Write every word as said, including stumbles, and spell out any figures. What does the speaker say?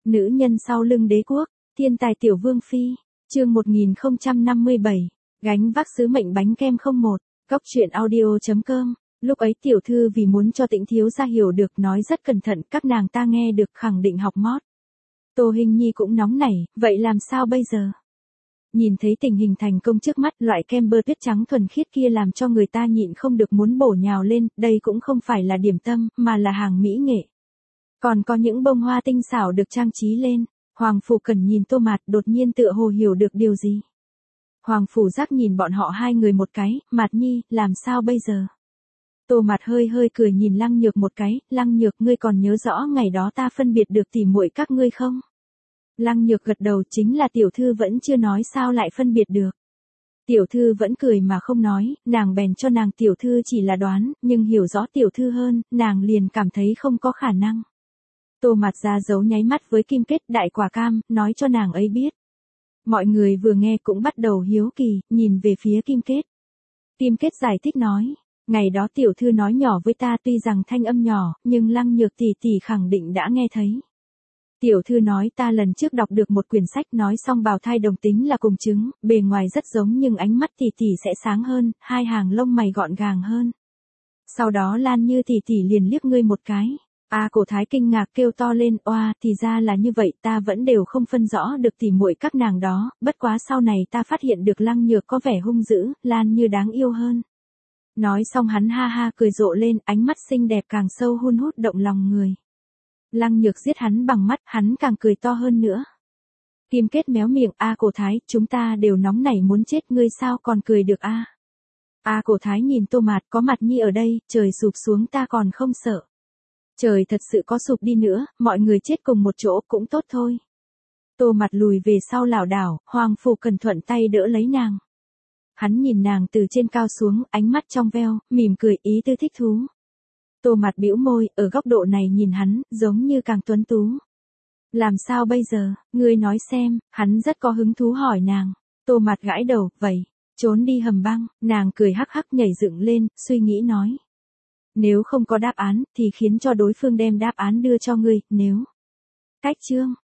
Nữ nhân sau lưng đế quốc, thiên tài tiểu vương phi, chương một nghìn không trăm năm mươi bảy, gánh vác sứ mệnh bánh kem không một, góc truyện audio chấm com. Lúc ấy tiểu thư vì muốn cho Tĩnh thiếu gia hiểu được nói rất cẩn thận, các nàng ta nghe được khẳng định học mót. Tô Hinh Nhi cũng nóng nảy, vậy làm sao bây giờ? Nhìn thấy tình hình thành công trước mắt, loại kem bơ tuyết trắng thuần khiết kia làm cho người ta nhịn không được muốn bổ nhào lên, đây cũng không phải là điểm tâm, mà là hàng mỹ nghệ. Còn có những bông hoa tinh xảo được trang trí lên. Hoàng Phủ Cần nhìn Tô Mạt đột nhiên tựa hồ hiểu được điều gì. Hoàng Phủ Giác nhìn bọn họ hai người một cái, Mạt Nhi, làm sao bây giờ? Tô Mạt hơi hơi cười nhìn Lăng Nhược một cái, Lăng Nhược ngươi còn nhớ rõ ngày đó ta phân biệt được tỉ muội các ngươi không? Lăng Nhược gật đầu, chính là tiểu thư vẫn chưa nói sao lại phân biệt được. Tiểu thư vẫn cười mà không nói, nàng bèn cho nàng tiểu thư chỉ là đoán, nhưng hiểu rõ tiểu thư hơn, nàng liền cảm thấy không có khả năng. Tô Mạt ra dấu nháy mắt với Kim Kết đại quả cam, nói cho nàng ấy biết. Mọi người vừa nghe cũng bắt đầu hiếu kỳ, nhìn về phía Kim Kết. Kim Kết giải thích nói, ngày đó tiểu thư nói nhỏ với ta tuy rằng thanh âm nhỏ, nhưng Lăng Nhược tỷ tỷ khẳng định đã nghe thấy. Tiểu thư nói ta lần trước đọc được một quyển sách nói song bào thai đồng tính là cùng chứng, bề ngoài rất giống nhưng ánh mắt tỷ tỷ sẽ sáng hơn, hai hàng lông mày gọn gàng hơn. Sau đó Lan Như tỷ tỷ liền liếc ngươi một cái. A Cổ Thái kinh ngạc kêu to lên, oa, thì ra là như vậy, ta vẫn đều không phân rõ được tỉ muội các nàng đó, bất quá sau này ta phát hiện được Lăng Nhược có vẻ hung dữ, Lan Như đáng yêu hơn. Nói xong hắn ha ha cười rộ lên, ánh mắt xinh đẹp càng sâu hun hút động lòng người. Lăng Nhược giết hắn bằng mắt, hắn càng cười to hơn nữa. Kim Kết méo miệng, A Cổ Thái, chúng ta đều nóng nảy muốn chết, ngươi sao còn cười được a? A Cổ Thái nhìn Tô Mạt, có Mạt Nhi ở đây, trời sụp xuống ta còn không sợ. Trời thật sự có sụp đi nữa, mọi người chết cùng một chỗ cũng tốt thôi. Tô Mạt lùi về sau lảo đảo, Hoàng Phủ Cần thuận tay đỡ lấy nàng. Hắn nhìn nàng từ trên cao xuống, ánh mắt trong veo, mỉm cười ý tư thích thú. Tô Mạt bĩu môi, ở góc độ này nhìn hắn, giống như càng tuấn tú. Làm sao bây giờ, ngươi nói xem, hắn rất có hứng thú hỏi nàng. Tô Mạt gãi đầu, vậy, trốn đi hầm băng, nàng cười hắc hắc nhảy dựng lên, suy nghĩ nói. Nếu không có đáp án, thì khiến cho đối phương đem đáp án đưa cho ngươi, nếu. Cách chương.